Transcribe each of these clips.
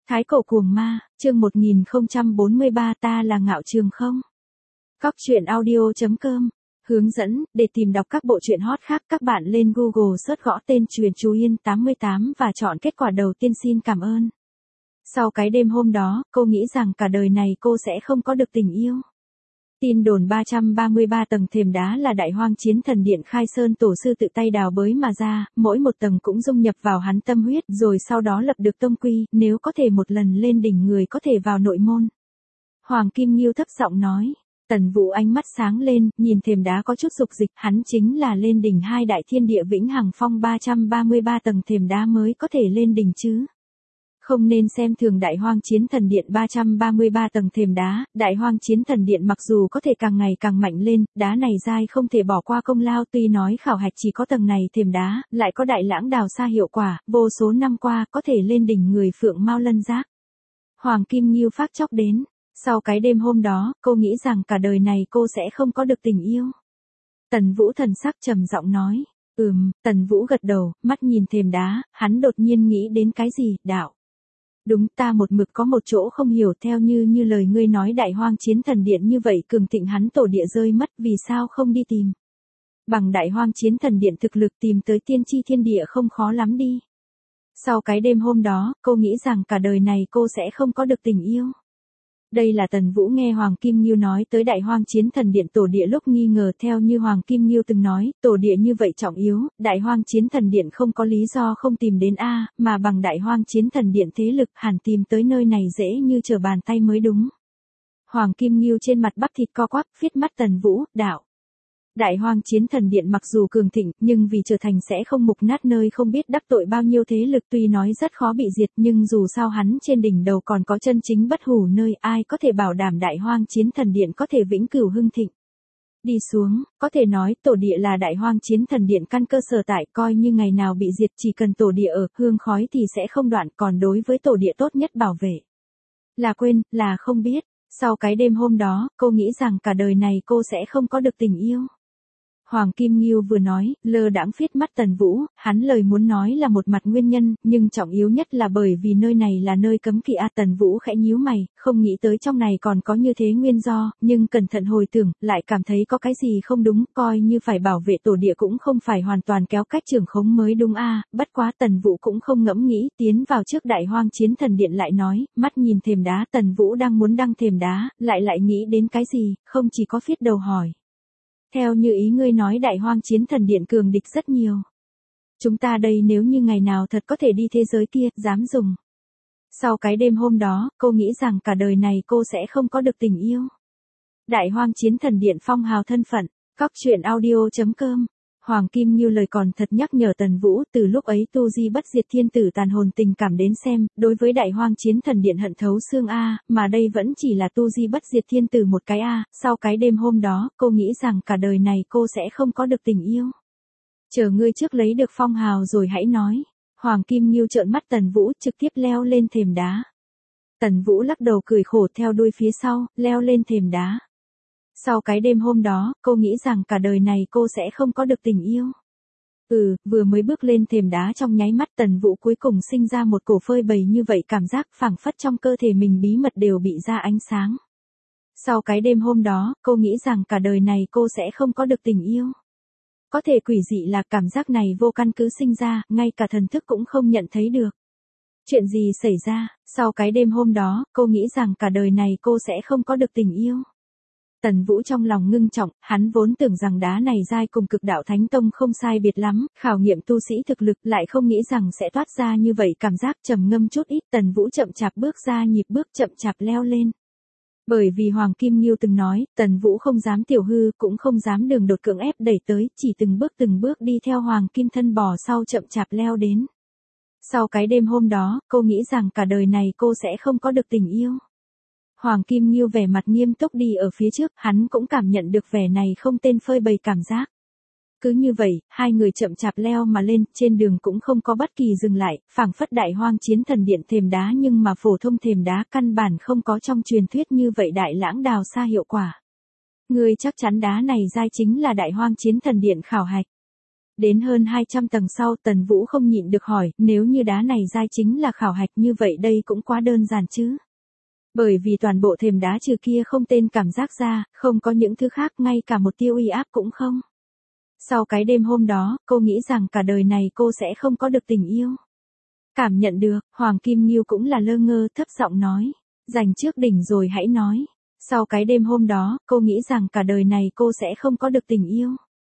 Thái cổ cuồng ma, chương 1043 ta là Ngạo Trường không? Cóc truyện audio.com. Hướng dẫn, để tìm đọc các bộ truyện hot khác các bạn lên Google search gõ tên Truyện Chú Yên 88 và chọn kết quả đầu tiên xin cảm ơn. Sau cái đêm hôm đó, cô nghĩ rằng cả đời này cô sẽ không có được tình yêu. Tin đồn 333 tầng thềm đá là Đại Hoang Chiến Thần Điện Khai Sơn tổ sư tự tay đào bới mà ra, mỗi một tầng cũng dung nhập vào hắn tâm huyết rồi sau đó lập được tông quy, nếu có thể một lần lên đỉnh người có thể vào nội môn. Hoàng Kim Nghiêu thấp giọng nói. Tần Vũ ánh mắt sáng lên, nhìn thềm đá có chút dục dịch, hắn chính là lên đỉnh hai đại thiên địa vĩnh hằng phong 333 tầng thềm đá mới có thể lên đỉnh chứ. Không nên xem thường Đại Hoang Chiến Thần Điện 333 tầng thềm đá, Đại Hoang Chiến Thần Điện mặc dù có thể càng ngày càng mạnh lên, đá này dai không thể bỏ qua công lao, tuy nói khảo hạch chỉ có tầng này thềm đá, lại có đại lãng đào xa hiệu quả, vô số năm qua có thể lên đỉnh người Phượng Mao Lân Giác. Hoàng Kim Nghiêu phát chốc đến. Sau cái đêm hôm đó, cô nghĩ rằng cả đời này cô sẽ không có được tình yêu. Tần Vũ thần sắc trầm giọng nói. Tần Vũ gật đầu, mắt nhìn thềm đá, hắn đột nhiên nghĩ đến cái gì, đạo. Đúng, ta một mực có một chỗ không hiểu, theo như lời ngươi nói Đại Hoang Chiến Thần Điện như vậy cường thịnh hắn tổ địa rơi mất, vì sao không đi tìm. Bằng Đại Hoang Chiến Thần Điện thực lực tìm tới tiên tri thiên địa không khó lắm đi. Sau cái đêm hôm đó, cô nghĩ rằng cả đời này cô sẽ không có được tình yêu. Đây là Tần Vũ nghe Hoàng Kim Nghiêu nói tới Đại Hoang Chiến Thần Điện tổ địa lúc nghi ngờ, theo như Hoàng Kim Nghiêu từng nói, tổ địa như vậy trọng yếu, Đại Hoang Chiến Thần Điện không có lý do không tìm đến a, mà bằng Đại Hoang Chiến Thần Điện thế lực hẳn tìm tới nơi này dễ như trở bàn tay mới đúng. Hoàng Kim Nghiêu trên mặt bắp thịt co quắp, viết mắt Tần Vũ, đạo. Đại Hoang Chiến Thần Điện mặc dù cường thịnh, nhưng vì trở thành sẽ không mục nát nơi không biết đắc tội bao nhiêu thế lực, tuy nói rất khó bị diệt, nhưng dù sao hắn trên đỉnh đầu còn có chân chính bất hủ nơi, ai có thể bảo đảm Đại Hoang Chiến Thần Điện có thể vĩnh cửu hưng thịnh. Đi xuống, có thể nói tổ địa là Đại Hoang Chiến Thần Điện căn cơ sở tại, coi như ngày nào bị diệt chỉ cần tổ địa ở, hương khói thì sẽ không đoạn, còn đối với tổ địa tốt nhất bảo vệ. Là quên, là không biết. Sau cái đêm hôm đó, cô nghĩ rằng cả đời này cô sẽ không có được tình yêu. Hoàng Kim Nghiêu vừa nói, lơ đãng viết mắt Tần Vũ, hắn lời muốn nói là một mặt nguyên nhân, nhưng trọng yếu nhất là bởi vì nơi này là nơi cấm kỵ a. Tần Vũ khẽ nhíu mày, không nghĩ tới trong này còn có như thế nguyên do, nhưng cẩn thận hồi tưởng, lại cảm thấy có cái gì không đúng, coi như phải bảo vệ tổ địa cũng không phải hoàn toàn kéo cách trưởng khống mới đúng a. Bất quá Tần Vũ cũng không ngẫm nghĩ, tiến vào trước Đại Hoang Chiến Thần Điện lại nói, mắt nhìn thềm đá, Tần Vũ đang muốn đăng thềm đá, lại nghĩ đến cái gì, không chỉ có viết đầu hỏi. Theo như ý ngươi nói Đại Hoang Chiến Thần Điện cường địch rất nhiều. Chúng ta đây nếu như ngày nào thật có thể đi thế giới kia, dám dùng. Sau cái đêm hôm đó, cô nghĩ rằng cả đời này cô sẽ không có được tình yêu. Đại Hoang Chiến Thần Điện phong hào thân phận, cóc truyện audio.com. Hoàng Kim Nghiêu lời còn thật nhắc nhở Tần Vũ, từ lúc ấy tu di bất diệt thiên tử tàn hồn tình cảm đến xem, đối với Đại Hoang Chiến Thần Điện hận thấu xương a, mà đây vẫn chỉ là tu di bất diệt thiên tử một cái a. Sau cái đêm hôm đó, cô nghĩ rằng cả đời này cô sẽ không có được tình yêu. Chờ ngươi trước lấy được phong hào rồi hãy nói. Hoàng Kim Nghiêu trợn mắt Tần Vũ, trực tiếp leo lên thềm đá. Tần Vũ lắc đầu cười khổ theo đuôi phía sau, leo lên thềm đá. Sau cái đêm hôm đó, cô nghĩ rằng cả đời này cô sẽ không có được tình yêu. Vừa mới bước lên thềm đá trong nháy mắt Tần Vũ cuối cùng sinh ra một cổ phơi bày như vậy cảm giác phảng phất trong cơ thể mình bí mật đều bị ra ánh sáng. Sau cái đêm hôm đó, cô nghĩ rằng cả đời này cô sẽ không có được tình yêu. Có thể quỷ dị là cảm giác này vô căn cứ sinh ra, ngay cả thần thức cũng không nhận thấy được. Chuyện gì xảy ra, sau cái đêm hôm đó, cô nghĩ rằng cả đời này cô sẽ không có được tình yêu. Tần Vũ trong lòng ngưng trọng, hắn vốn tưởng rằng đá này dai cùng Cực Đạo Thánh Tông không sai biệt lắm, khảo nghiệm tu sĩ thực lực, lại không nghĩ rằng sẽ toát ra như vậy cảm giác trầm ngâm chút ít. Tần Vũ chậm chạp bước ra nhịp bước chậm chạp leo lên. Bởi vì Hoàng Kim Nghiêu từng nói, Tần Vũ không dám tiểu hư, cũng không dám đường đột cưỡng ép đẩy tới, chỉ từng bước đi theo Hoàng Kim thân bò sau chậm chạp leo đến. Sau cái đêm hôm đó, cô nghĩ rằng cả đời này cô sẽ không có được tình yêu. Hoàng Kim Nghiêu vẻ mặt nghiêm túc đi ở phía trước, hắn cũng cảm nhận được vẻ này không tên phơi bày cảm giác. Cứ như vậy, hai người chậm chạp leo mà lên, trên đường cũng không có bất kỳ dừng lại, phảng phất Đại Hoang Chiến Thần Điện thềm đá nhưng mà phổ thông thềm đá căn bản không có trong truyền thuyết như vậy đại lãng đào xa hiệu quả. Ngươi chắc chắn đá này dai chính là Đại Hoang Chiến Thần Điện khảo hạch. Đến hơn 200 tầng sau Tần Vũ không nhịn được hỏi, nếu như đá này dai chính là khảo hạch như vậy đây cũng quá đơn giản chứ. Bởi vì toàn bộ thềm đá trừ kia không tên cảm giác ra, không có những thứ khác ngay cả một tia uy áp cũng không. Sau cái đêm hôm đó, cô nghĩ rằng cả đời này cô sẽ không có được tình yêu. Cảm nhận được, Hoàng Kim Nghiêu cũng là lơ ngơ thấp giọng nói. Giành trước đỉnh rồi hãy nói. Sau cái đêm hôm đó, cô nghĩ rằng cả đời này cô sẽ không có được tình yêu.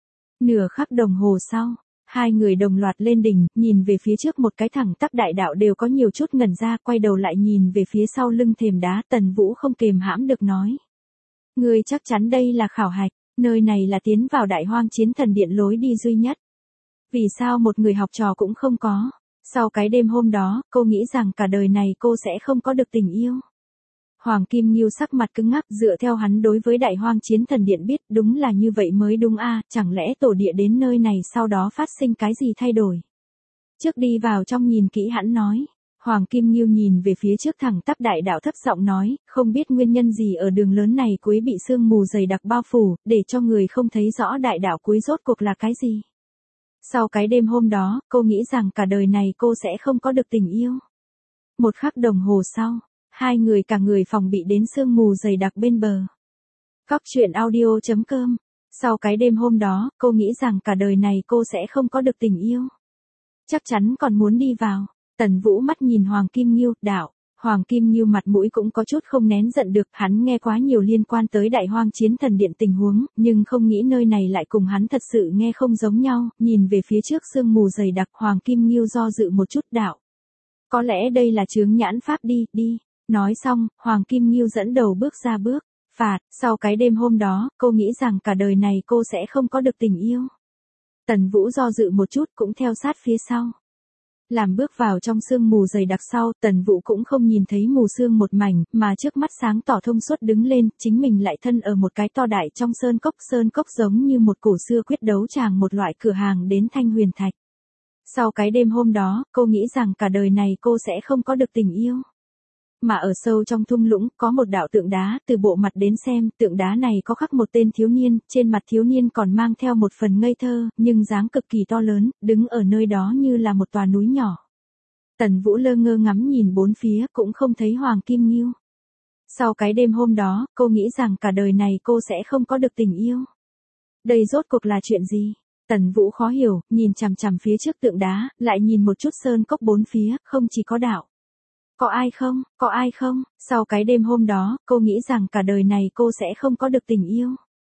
Nửa khắc đồng hồ sau, hai người đồng loạt lên đỉnh, nhìn về phía trước một cái thẳng tắp đại đạo đều có nhiều chút ngẩn ra, quay đầu lại nhìn về phía sau lưng thềm đá, Tần Vũ không kềm hãm được nói. Ngươi chắc chắn đây là khảo hạch, nơi này là tiến vào Đại Hoang Chiến Thần Điện lối đi duy nhất. Vì sao một người học trò cũng không có? Sau cái đêm hôm đó, cô nghĩ rằng cả đời này cô sẽ không có được tình yêu. Hoàng Kim Nghiêu sắc mặt cứng ngắc, dựa theo hắn đối với Đại Hoang Chiến Thần Điện biết, đúng là như vậy mới đúng a, chẳng lẽ tổ địa đến nơi này sau đó phát sinh cái gì thay đổi? Trước đi vào trong nhìn kỹ hắn nói. Hoàng Kim Nghiêu nhìn về phía trước thẳng tắp đại đạo thấp giọng nói, không biết nguyên nhân gì ở đường lớn này cuối bị sương mù dày đặc bao phủ, để cho người không thấy rõ đại đạo cuối rốt cuộc là cái gì. Sau cái đêm hôm đó, cô nghĩ rằng cả đời này cô sẽ không có được tình yêu. Một khắc đồng hồ sau, hai người cả người phòng bị đến sương mù dày đặc bên bờ. Góc truyện audio.com. Sau cái đêm hôm đó, cô nghĩ rằng cả đời này cô sẽ không có được tình yêu. Chắc chắn còn muốn đi vào. Tần Vũ mắt nhìn Hoàng Kim Nghiêu, đạo. Hoàng Kim Nghiêu mặt mũi cũng có chút không nén giận được, hắn nghe quá nhiều liên quan tới Đại Hoang Chiến Thần Điện tình huống, nhưng không nghĩ nơi này lại cùng hắn thật sự nghe không giống nhau, nhìn về phía trước sương mù dày đặc, Hoàng Kim Nghiêu do dự một chút, đạo. Có lẽ đây là chướng nhãn pháp đi, đi. Nói xong, Hoàng Kim Nghiêu dẫn đầu bước ra bước. Phạt, sau cái đêm hôm đó, cô nghĩ rằng cả đời này cô sẽ không có được tình yêu. Tần Vũ do dự một chút cũng theo sát phía sau. Làm bước vào trong sương mù dày đặc sau, Tần Vũ cũng không nhìn thấy mù sương một mảnh, mà trước mắt sáng tỏ thông suốt đứng lên, chính mình lại thân ở một cái to đại trong sơn cốc giống như một cổ xưa quyết đấu tràng, một loại cửa hàng đến thanh huyền thạch. Sau cái đêm hôm đó, cô nghĩ rằng cả đời này cô sẽ không có được tình yêu. Mà ở sâu trong thung lũng, có một đạo tượng đá, từ bộ mặt đến xem, tượng đá này có khắc một tên thiếu niên, trên mặt thiếu niên còn mang theo một phần ngây thơ, nhưng dáng cực kỳ to lớn, đứng ở nơi đó như là một tòa núi nhỏ. Tần Vũ lơ ngơ ngắm nhìn bốn phía, cũng không thấy Hoàng Kim Nghiêu. Sau cái đêm hôm đó, cô nghĩ rằng cả đời này cô sẽ không có được tình yêu. Đây rốt cuộc là chuyện gì? Tần Vũ khó hiểu, nhìn chằm chằm phía trước tượng đá, lại nhìn một chút sơn cốc bốn phía, không chỉ có đạo. Có ai không, có ai không? Sau cái đêm hôm đó, cô nghĩ rằng cả đời này cô sẽ không có được tình yêu.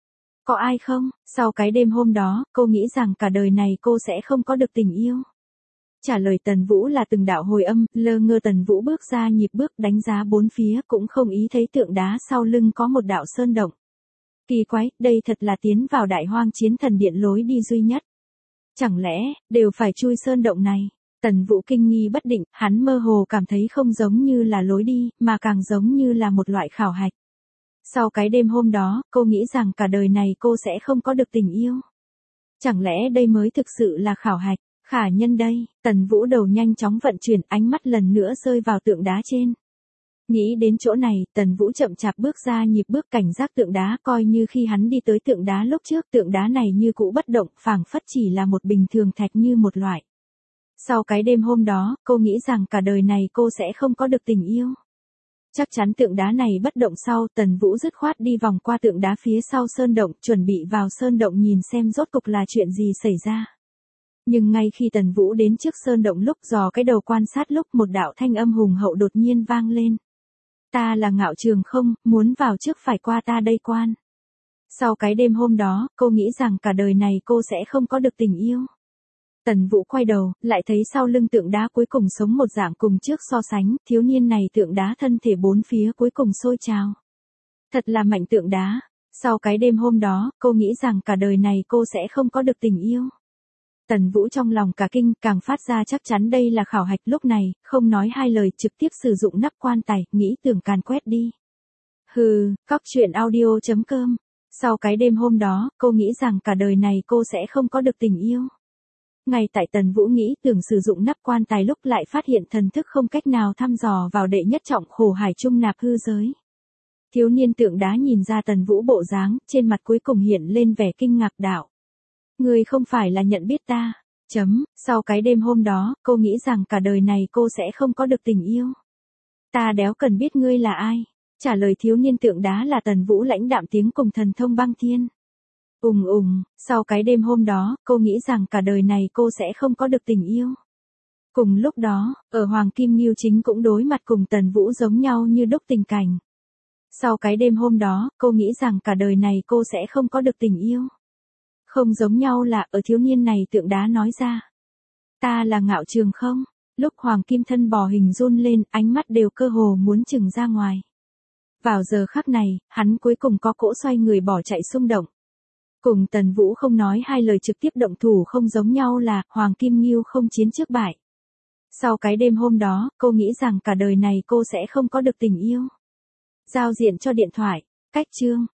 Có ai không? Sau cái đêm hôm đó, cô nghĩ rằng cả đời này cô sẽ không có được tình yêu. Trả lời Tần Vũ là từng đạo hồi âm, lơ ngơ Tần Vũ bước ra nhịp bước đánh giá bốn phía, cũng không ý thấy tượng đá sau lưng có một đạo sơn động. Kỳ quái, đây thật là tiến vào Đại Hoang Chiến Thần Điện lối đi duy nhất. Chẳng lẽ, đều phải chui sơn động này? Tần Vũ kinh nghi bất định, hắn mơ hồ cảm thấy không giống như là lối đi, mà càng giống như là một loại khảo hạch. Sau cái đêm hôm đó, cô nghĩ rằng cả đời này cô sẽ không có được tình yêu. Chẳng lẽ đây mới thực sự là khảo hạch? Khả nhân đây, Tần Vũ đầu nhanh chóng vận chuyển, ánh mắt lần nữa rơi vào tượng đá trên. Nghĩ đến chỗ này, Tần Vũ chậm chạp bước ra nhịp bước cảnh giác tượng đá, coi như khi hắn đi tới tượng đá lúc trước, tượng đá này như cũ bất động, phảng phất chỉ là một bình thường thạch như một loại. Sau cái đêm hôm đó, cô nghĩ rằng cả đời này cô sẽ không có được tình yêu. Chắc chắn tượng đá này bất động sau, Tần Vũ dứt khoát đi vòng qua tượng đá phía sau sơn động, chuẩn bị vào sơn động nhìn xem rốt cục là chuyện gì xảy ra. Nhưng ngay khi Tần Vũ đến trước sơn động lúc dò cái đầu quan sát lúc, một đạo thanh âm hùng hậu đột nhiên vang lên. Ta là Ngạo Trường Không, muốn vào trước phải qua ta đây quan. Sau cái đêm hôm đó, cô nghĩ rằng cả đời này cô sẽ không có được tình yêu. Tần Vũ quay đầu, lại thấy sau lưng tượng đá cuối cùng sống một dạng cùng trước so sánh, thiếu niên này tượng đá thân thể bốn phía cuối cùng sôi trào. Thật là mạnh tượng đá. Sau cái đêm hôm đó, cô nghĩ rằng cả đời này cô sẽ không có được tình yêu. Tần Vũ trong lòng cả kinh, càng phát ra chắc chắn đây là khảo hạch, lúc này, không nói hai lời trực tiếp sử dụng nắp quan tài, nghĩ tưởng càn quét đi. Hừ, góc truyện audio.com. Sau cái đêm hôm đó, cô nghĩ rằng cả đời này cô sẽ không có được tình yêu. Ngay tại Tần Vũ nghĩ tưởng sử dụng nắp quan tài lúc lại phát hiện thần thức không cách nào thăm dò vào đệ nhất trọng khổ hải trung nạp hư giới. Thiếu niên tượng đá nhìn ra Tần Vũ bộ dáng, trên mặt cuối cùng hiện lên vẻ kinh ngạc, đạo. Ngươi không phải là nhận biết ta. Sau cái đêm hôm đó, cô nghĩ rằng cả đời này cô sẽ không có được tình yêu. Ta đéo cần biết ngươi là ai. Trả lời thiếu niên tượng đá là Tần Vũ lãnh đạm tiếng cùng thần thông băng thiên. Sau cái đêm hôm đó, cô nghĩ rằng cả đời này cô sẽ không có được tình yêu. Cùng lúc đó, ở Hoàng Kim Ngưu Chính cũng đối mặt cùng Tần Vũ giống nhau như đúc tình cảnh. Sau cái đêm hôm đó, cô nghĩ rằng cả đời này cô sẽ không có được tình yêu. Không giống nhau là ở thiếu niên này tượng đá nói ra. Ta là Ngạo Trường Không. Lúc Hoàng Kim thân bò hình run lên, ánh mắt đều cơ hồ muốn trừng ra ngoài. Vào giờ khắc này, hắn cuối cùng có cỗ xoay người bỏ chạy xung động. Cùng Tần Vũ không nói hai lời trực tiếp động thủ không giống nhau là Hoàng Kim Ngưu không chiến trước bại. Sau cái đêm hôm đó, cô nghĩ rằng cả đời này cô sẽ không có được tình yêu. Giao diện cho điện thoại, cách chương.